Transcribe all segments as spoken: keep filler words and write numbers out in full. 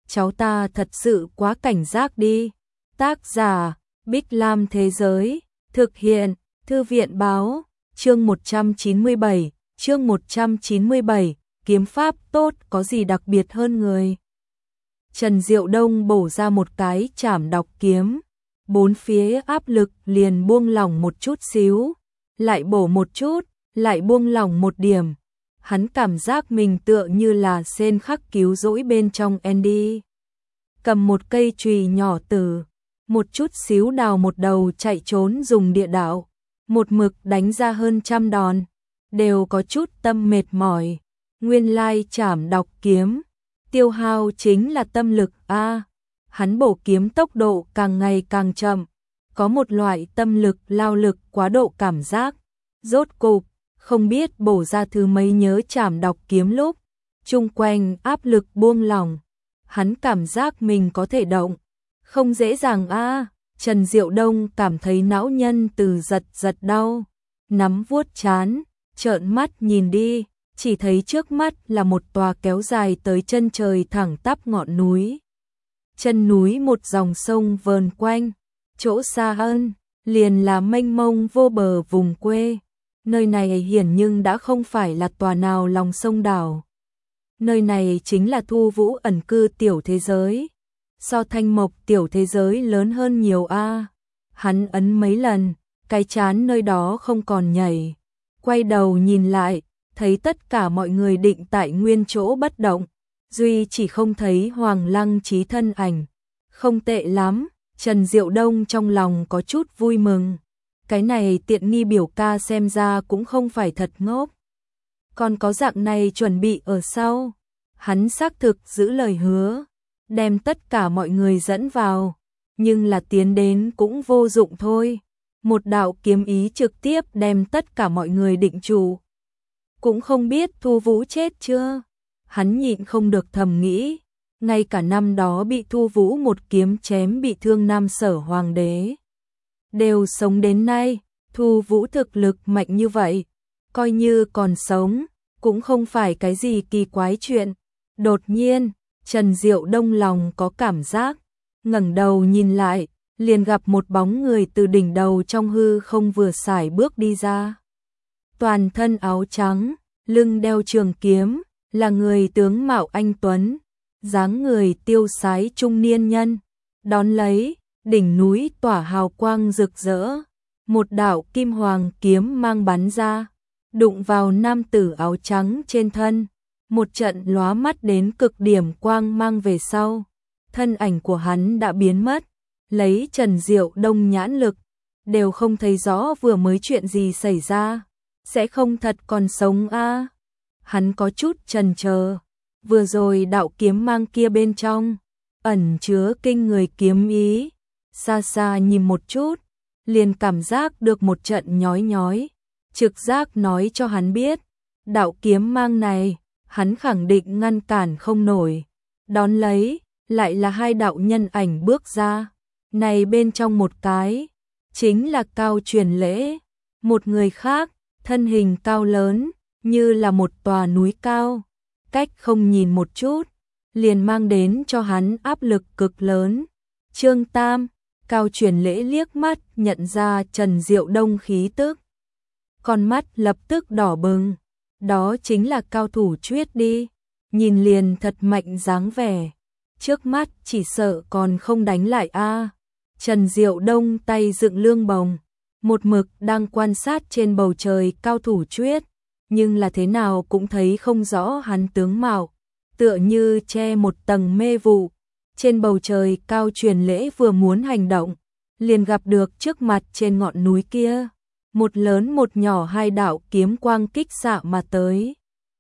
cháu ta thật sự quá cảnh giác đi. Tác giả, Bích Lam Thế Giới, thực hiện, Thư viện Báo, chương một trăm chín mươi bảy, chương một trăm chín mươi bảy, kiếm pháp tốt có gì đặc biệt hơn người. Trần Diệu Đông bổ ra một cái chảm đọc kiếm, bốn phía áp lực liền buông lỏng một chút xíu, lại bổ một chút, lại buông lỏng một điểm. Hắn cảm giác mình tựa như là sen khắc cứu rỗi bên trong Andy. Cầm một cây chùy nhỏ từ, một chút xíu đào một đầu chạy trốn dùng địa đạo, một mực đánh ra hơn trăm đòn, đều có chút tâm mệt mỏi. Nguyên lai chảm đọc kiếm, tiêu hao chính là tâm lực a. À, hắn bổ kiếm tốc độ càng ngày càng chậm, có một loại tâm lực lao lực quá độ cảm giác. Rốt cục, không biết bổ ra thứ mấy nhớ chảm đọc kiếm lúc, chung quanh áp lực buông lỏng, hắn cảm giác mình có thể động. Không dễ dàng a. À, Trần Diệu Đông cảm thấy não nhân từ giật giật đau, nắm vuốt trán, trợn mắt nhìn đi, chỉ thấy trước mắt là một tòa kéo dài tới chân trời thẳng tắp ngọn núi. Chân núi một dòng sông vờn quanh, chỗ xa hơn, liền là mênh mông vô bờ vùng quê. Nơi này hiển nhưng đã không phải là tòa nào lòng sông đảo. Nơi này chính là Thu Vũ ẩn cư tiểu thế giới. So Thanh Mộc tiểu thế giới lớn hơn nhiều a. À. Hắn ấn mấy lần, cái chán nơi đó không còn nhảy. Quay đầu nhìn lại, thấy tất cả mọi người định tại nguyên chỗ bất động. Duy chỉ không thấy Hoàng Lăng Chí thân ảnh. Không tệ lắm, Trần Diệu Đông trong lòng có chút vui mừng. Cái này tiện nghi biểu ca xem ra cũng không phải thật ngốc. Còn có dạng này chuẩn bị ở sau. Hắn xác thực giữ lời hứa, đem tất cả mọi người dẫn vào. Nhưng là tiến đến cũng vô dụng thôi. Một đạo kiếm ý trực tiếp đem tất cả mọi người định trụ. Cũng không biết Thu Vũ chết chưa. Hắn nhịn không được thầm nghĩ. Ngay cả năm đó bị Thu Vũ một kiếm chém bị thương Nam Sở Hoàng đế. Đều sống đến nay, Thu Vũ thực lực mạnh như vậy. Coi như còn sống, cũng không phải cái gì kỳ quái chuyện. Đột nhiên, Trần Diệu Đông lòng có cảm giác. Ngẩng đầu nhìn lại, liền gặp một bóng người từ đỉnh đầu trong hư không vừa xài bước đi ra. Toàn thân áo trắng, lưng đeo trường kiếm, là người tướng mạo anh tuấn, dáng người tiêu sái trung niên nhân. Đón lấy, đỉnh núi tỏa hào quang rực rỡ, một đạo kim hoàng kiếm mang bắn ra, đụng vào nam tử áo trắng trên thân, một trận lóa mắt đến cực điểm quang mang về sau, thân ảnh của hắn đã biến mất. Lấy Trần Diệu Đông nhãn lực, đều không thấy rõ vừa mới chuyện gì xảy ra, sẽ không thật còn sống a. À. Hắn có chút chần chờ, vừa rồi đạo kiếm mang kia bên trong ẩn chứa kinh người kiếm ý, xa xa nhìn một chút, liền cảm giác được một trận nhói nhói, trực giác nói cho hắn biết, đạo kiếm mang này, hắn khẳng định ngăn cản không nổi. Đón lấy, lại là hai đạo nhân ảnh bước ra. Này bên trong một cái, chính là Cao Truyền Lễ. Một người khác, thân hình cao lớn, như là một tòa núi cao. Cách không nhìn một chút, liền mang đến cho hắn áp lực cực lớn. Trương Tam, Cao Truyền Lễ liếc mắt nhận ra Trần Diệu Đông khí tức. Con mắt lập tức đỏ bừng. Đó chính là cao thủ Chuyết đi. Nhìn liền thật mạnh dáng vẻ. Trước mắt chỉ sợ còn không đánh lại a. À. Trần Diệu Đông tay dựng lương bồng, một mực đang quan sát trên bầu trời cao thủ Chuyết, nhưng là thế nào cũng thấy không rõ hắn tướng mạo, tựa như che một tầng mê vụ. Trên bầu trời Cao Truyền Lễ vừa muốn hành động, liền gặp được trước mặt trên ngọn núi kia, một lớn một nhỏ hai đạo kiếm quang kích xạ mà tới.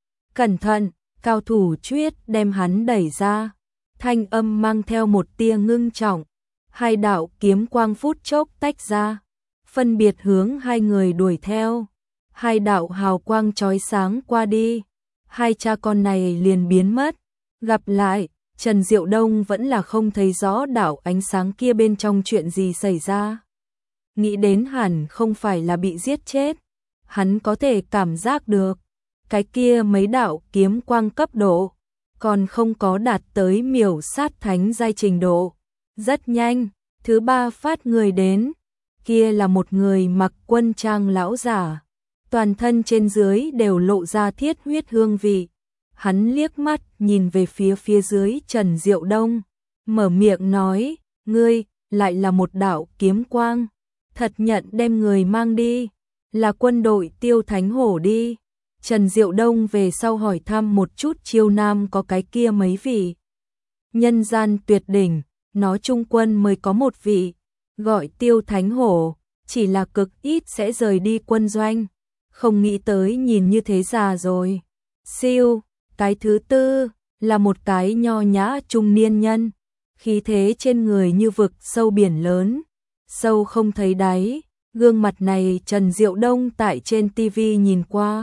Cẩn thận, cao thủ Chuyết đem hắn đẩy ra, thanh âm mang theo một tia ngưng trọng. Hai đạo kiếm quang phút chốc tách ra, phân biệt hướng hai người đuổi theo. Hai đạo hào quang chói sáng qua đi, hai cha con này liền biến mất. Gặp lại, Trần Diệu Đông vẫn là không thấy rõ đạo ánh sáng kia bên trong chuyện gì xảy ra. Nghĩ đến hẳn không phải là bị giết chết, hắn có thể cảm giác được. Cái kia mấy đạo kiếm quang cấp độ, còn không có đạt tới miểu sát thánh giai trình độ. Rất nhanh, thứ ba phát người đến, kia là một người mặc quân trang lão giả, toàn thân trên dưới đều lộ ra thiết huyết hương vị. Hắn liếc mắt nhìn về phía phía dưới Trần Diệu Đông, mở miệng nói, ngươi, lại là một đạo kiếm quang, thật nhận đem người mang đi, là quân đội Tiêu Thánh Hổ đi. Trần Diệu Đông về sau hỏi thăm một chút Chiêu Nam có cái kia mấy vị nhân gian tuyệt đỉnh, nói trung quân mới có một vị, gọi Tiêu Thánh Hổ, chỉ là cực ít sẽ rời đi quân doanh, không nghĩ tới nhìn như thế già rồi. Siêu, cái thứ tư, là một cái nho nhã trung niên nhân, khí thế trên người như vực sâu biển lớn, sâu không thấy đáy, gương mặt này Trần Diệu Đông tại trên ti vi nhìn qua.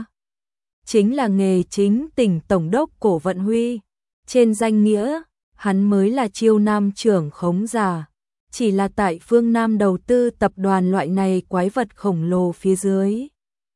Chính là nghề chính tỉnh Tổng đốc Cổ Vận Huy, trên danh nghĩa, hắn mới là Chiêu Nam trưởng khống giả, chỉ là tại phương Nam đầu tư tập đoàn loại này quái vật khổng lồ phía dưới.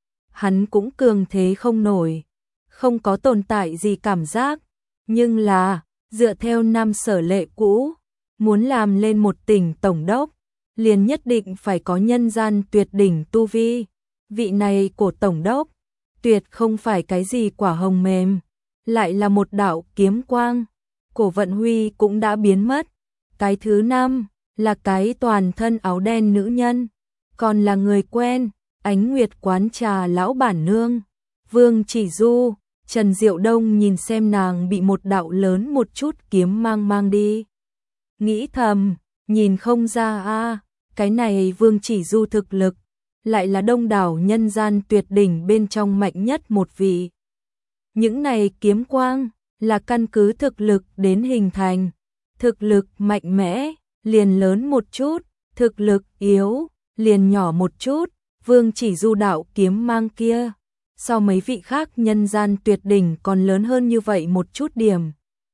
Hắn cũng cường thế không nổi, không có tồn tại gì cảm giác, nhưng là, dựa theo Nam Sở lệ cũ, muốn làm lên một tỉnh Tổng đốc, liền nhất định phải có nhân gian tuyệt đỉnh tu vi, vị này của Tổng đốc, tuyệt không phải cái gì quả hồng mềm, lại là một đạo kiếm quang. Cổ Vận Huy cũng đã biến mất. Cái thứ năm là cái toàn thân áo đen nữ nhân, còn là người quen, Ánh Nguyệt quán trà lão bản nương, Vương Chỉ Du. Trần Diệu Đông nhìn xem nàng bị một đạo lớn một chút kiếm mang mang đi, nghĩ thầm, nhìn không ra a, cái này Vương Chỉ Du thực lực lại là đông đảo nhân gian tuyệt đỉnh bên trong mạnh nhất một vị. Những này kiếm quang là căn cứ thực lực đến hình thành, thực lực mạnh mẽ liền lớn một chút, thực lực yếu liền nhỏ một chút. Vương Chỉ Du đạo kiếm mang kia so mấy vị khác nhân gian tuyệt đỉnh còn lớn hơn như vậy một chút điểm.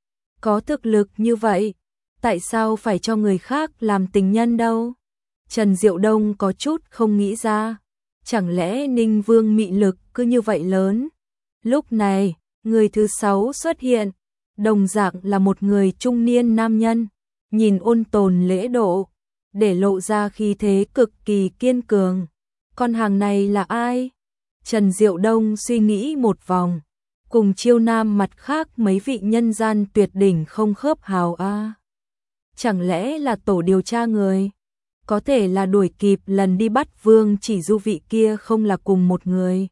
Có thực lực như vậy, tại sao phải cho người khác làm tình nhân đâu? Trần Diệu Đông có chút không nghĩ ra, chẳng lẽ Ninh Vương mị lực cứ như vậy lớn? Lúc này, người thứ sáu xuất hiện, đồng dạng là một người trung niên nam nhân, nhìn ôn tồn lễ độ, để lộ ra khí thế cực kỳ kiên cường. Con hàng này là ai? Trần Diệu Đông suy nghĩ một vòng, cùng Chiêu Nam mặt khác mấy vị nhân gian tuyệt đỉnh không khớp hào a. Chẳng lẽ là tổ điều tra người? Có thể là đuổi kịp lần đi bắt Vương Chỉ Du vị kia không là cùng một người.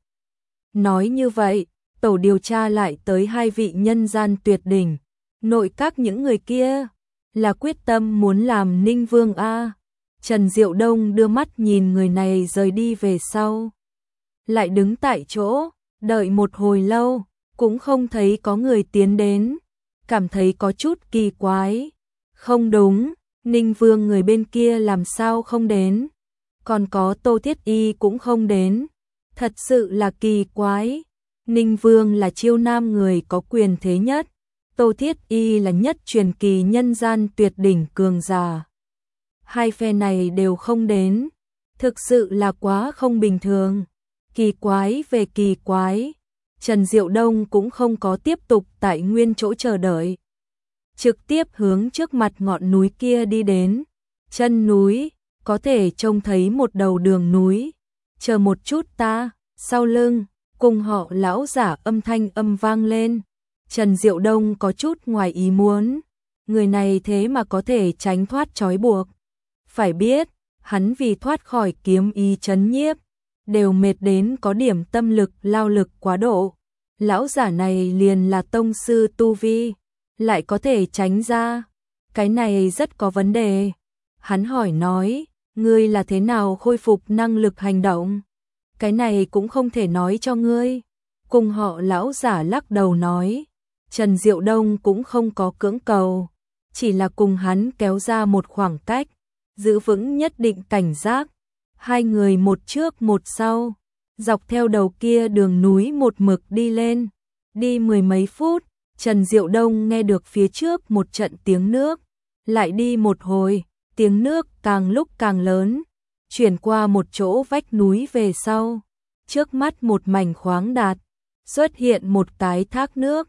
Nói như vậy, tổ điều tra lại tới hai vị nhân gian tuyệt đỉnh, nội các những người kia là quyết tâm muốn làm Ninh Vương a. Trần Diệu Đông đưa mắt nhìn người này rời đi về sau, lại đứng tại chỗ, đợi một hồi lâu, cũng không thấy có người tiến đến, cảm thấy có chút kỳ quái. Không đúng, Ninh Vương người bên kia làm sao không đến, còn có Tô Thiết Y cũng không đến, thật sự là kỳ quái. Ninh Vương là Chiêu Nam người có quyền thế nhất, Tô Thiết Y là nhất truyền kỳ nhân gian tuyệt đỉnh cường giả. Hai phe này đều không đến, thực sự là quá không bình thường. Kỳ quái về kỳ quái, Trần Diệu Đông cũng không có tiếp tục tại nguyên chỗ chờ đợi, trực tiếp hướng trước mặt ngọn núi kia đi đến. Chân núi, có thể trông thấy một đầu đường núi. Chờ một chút ta, sau lưng, cùng họ lão giả âm thanh âm vang lên. Trần Diệu Đông có chút ngoài ý muốn, người này thế mà có thể tránh thoát trói buộc. Phải biết, hắn vì thoát khỏi kiếm ý trấn nhiếp, đều mệt đến có điểm tâm lực lao lực quá độ. Lão giả này liền là tông sư tu vi, lại có thể tránh ra, cái này rất có vấn đề. Hắn hỏi nói, ngươi là thế nào khôi phục năng lực hành động? Cái này cũng không thể nói cho ngươi. Cùng họ lão giả lắc đầu nói, Trần Diệu Đông cũng không có cưỡng cầu, chỉ là cùng hắn kéo ra một khoảng cách, giữ vững nhất định cảnh giác. Hai người một trước một sau, dọc theo đầu kia đường núi một mực đi lên. Đi mười mấy phút, Trần Diệu Đông nghe được phía trước một trận tiếng nước. Lại đi một hồi, tiếng nước càng lúc càng lớn, chuyển qua một chỗ vách núi về sau. Trước mắt một mảnh khoáng đạt, xuất hiện một cái thác nước.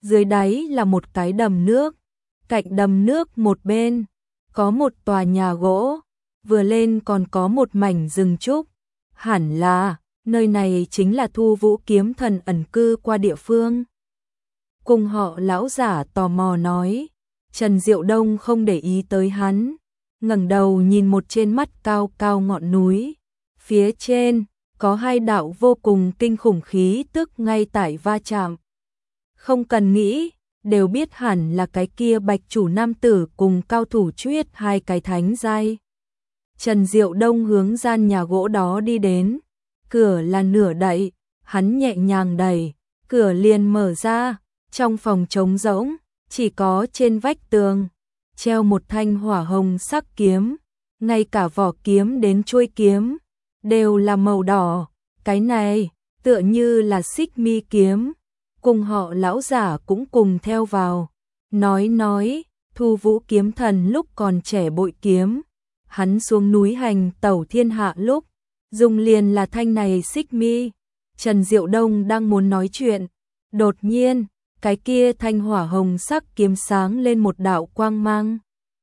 dưới đáy là một cái đầm nước, cạnh đầm nước một bên có một tòa nhà gỗ, vừa lên còn có một mảnh rừng trúc, hẳn là nơi này chính là Thu Vũ kiếm thần ẩn cư qua địa phương. Cùng họ lão giả tò mò nói, Trần Diệu Đông không để ý tới hắn, ngẩng đầu nhìn một trên mắt cao cao ngọn núi, phía trên có hai đạo vô cùng kinh khủng khí tức ngay tại va chạm. Không cần nghĩ, đều biết hẳn là cái kia Bạch chủ nam tử cùng cao thủ Chuyết hai cái thánh giai. Trần Diệu Đông hướng gian nhà gỗ đó đi đến, cửa là nửa đậy, hắn nhẹ nhàng đẩy, cửa liền mở ra, trong phòng trống rỗng, chỉ có trên vách tường treo một thanh hỏa hồng sắc kiếm, ngay cả vỏ kiếm đến chuôi kiếm đều là màu đỏ, cái này tựa như là Xích Mi kiếm. Cùng họ lão giả cũng cùng theo vào, nói nói, Thu Vũ kiếm thần lúc còn trẻ bội kiếm, hắn xuống núi hành tẩu thiên hạ lúc, dùng liền là thanh này Xích Mi. Trần Diệu Đông đang muốn nói chuyện, đột nhiên, cái kia thanh hỏa hồng sắc kiếm sáng lên một đạo quang mang,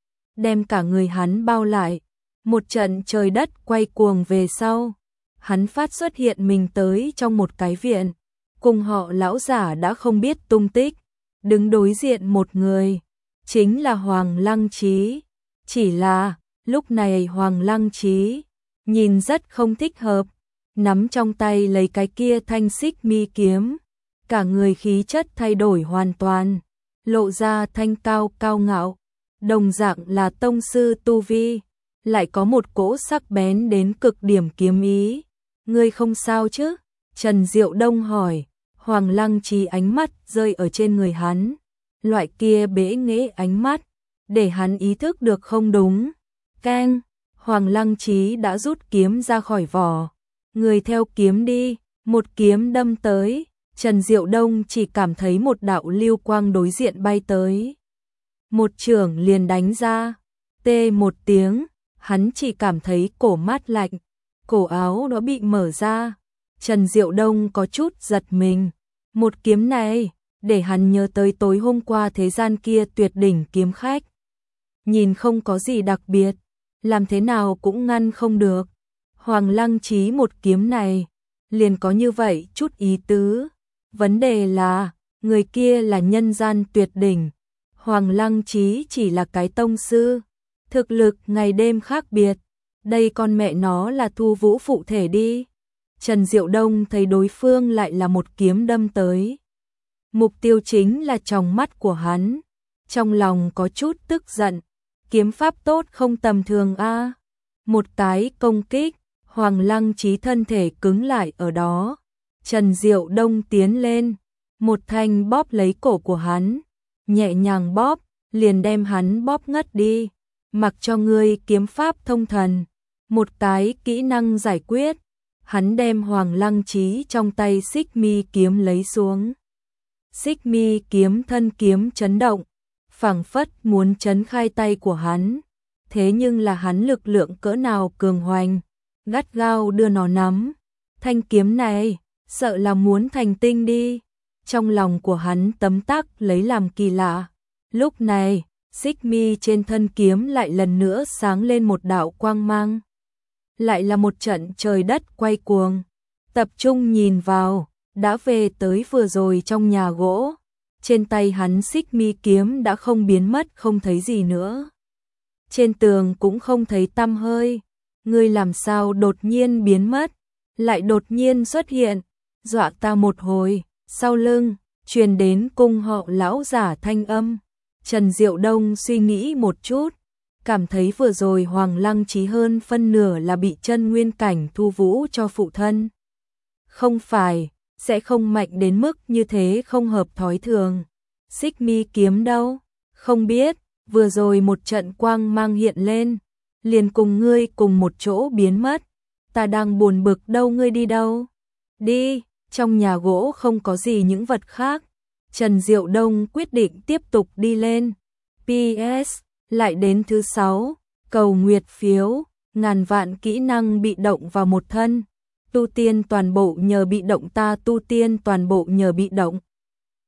đem cả người hắn bao lại, một trận trời đất quay cuồng về sau, hắn phát xuất hiện mình tới trong một cái viện. Cùng họ lão giả đã không biết tung tích, đứng đối diện một người, chính là Hoàng Lăng Trí. Chỉ là, lúc này Hoàng Lăng Trí nhìn rất không thích hợp, nắm trong tay lấy cái kia thanh Xích Mi kiếm, cả người khí chất thay đổi hoàn toàn, lộ ra thanh cao cao ngạo, đồng dạng là tông sư tu vi, lại có một cỗ sắc bén đến cực điểm kiếm ý. Ngươi không sao chứ? Trần Diệu Đông hỏi. Hoàng Lăng Trí ánh mắt rơi ở trên người hắn, loại kia bẽ nghễ ánh mắt, để hắn ý thức được không đúng. Keng, Hoàng Lăng Trí đã rút kiếm ra khỏi vỏ, người theo kiếm đi, một kiếm đâm tới, Trần Diệu Đông chỉ cảm thấy một đạo lưu quang đối diện bay tới. Một chưởng liền đánh ra, tê một tiếng, hắn chỉ cảm thấy cổ mát lạnh, cổ áo nó bị mở ra. Trần Diệu Đông có chút giật mình, một kiếm này, để hắn nhớ tới tối hôm qua thế gian kia tuyệt đỉnh kiếm khách. Nhìn không có gì đặc biệt, làm thế nào cũng ngăn không được. Hoàng Lăng Trí một kiếm này, liền có như vậy chút ý tứ. Vấn đề là, người kia là nhân gian tuyệt đỉnh. Hoàng Lăng Trí chỉ là cái tông sư, thực lực ngày đêm khác biệt. Đây con mẹ nó là Thu Vũ phụ thể đi. Trần Diệu Đông thấy đối phương lại là một kiếm đâm tới. Mục tiêu chính là tròng mắt của hắn. Trong lòng có chút tức giận. Kiếm pháp tốt không tầm thường a. Một cái công kích, Hoàng Lăng Trí thân thể cứng lại ở đó. Trần Diệu Đông tiến lên, một thanh bóp lấy cổ của hắn, nhẹ nhàng bóp, liền đem hắn bóp ngất đi. Mặc cho ngươi kiếm pháp thông thần, một cái kỹ năng giải quyết. Hắn đem Hoàng Lăng Trí trong tay Xích Mi kiếm lấy xuống. Xích Mi kiếm thân kiếm chấn động, phảng phất muốn chấn khai tay của hắn. Thế nhưng là hắn lực lượng cỡ nào cường hoành, gắt gao đưa nó nắm. Thanh kiếm này, sợ là muốn thành tinh đi. Trong lòng của hắn tấm tắc lấy làm kỳ lạ. Lúc này, Xích Mi trên thân kiếm lại lần nữa sáng lên một đạo quang mang. Lại là một trận trời đất quay cuồng. Tập trung nhìn vào, đã về tới vừa rồi trong nhà gỗ. Trên tay hắn Xích Mi kiếm đã không biến mất, không thấy gì nữa. Trên tường cũng không thấy tăm hơi. Ngươi làm sao đột nhiên biến mất, lại đột nhiên xuất hiện, dọa ta một hồi. Sau lưng truyền đến cung họ lão giả thanh âm. Trần Diệu Đông suy nghĩ một chút, cảm thấy vừa rồi Hoàng Lăng Trí hơn phân nửa là bị chân nguyên cảnh Thu Vũ cho phụ thân. Không phải, sẽ không mạnh đến mức như thế, không hợp thói thường. Xích Mi kiếm đâu? Không biết, vừa rồi một trận quang mang hiện lên, liền cùng ngươi cùng một chỗ biến mất. Ta đang buồn bực đâu, ngươi đi đâu? Đi, trong nhà gỗ không có gì những vật khác. Trần Diệu Đông quyết định tiếp tục đi lên. pê ét lại đến thứ sáu, cầu nguyệt phiếu, ngàn vạn kỹ năng bị động vào một thân. Tu tiên toàn bộ nhờ bị động, ta tu tiên toàn bộ nhờ bị động.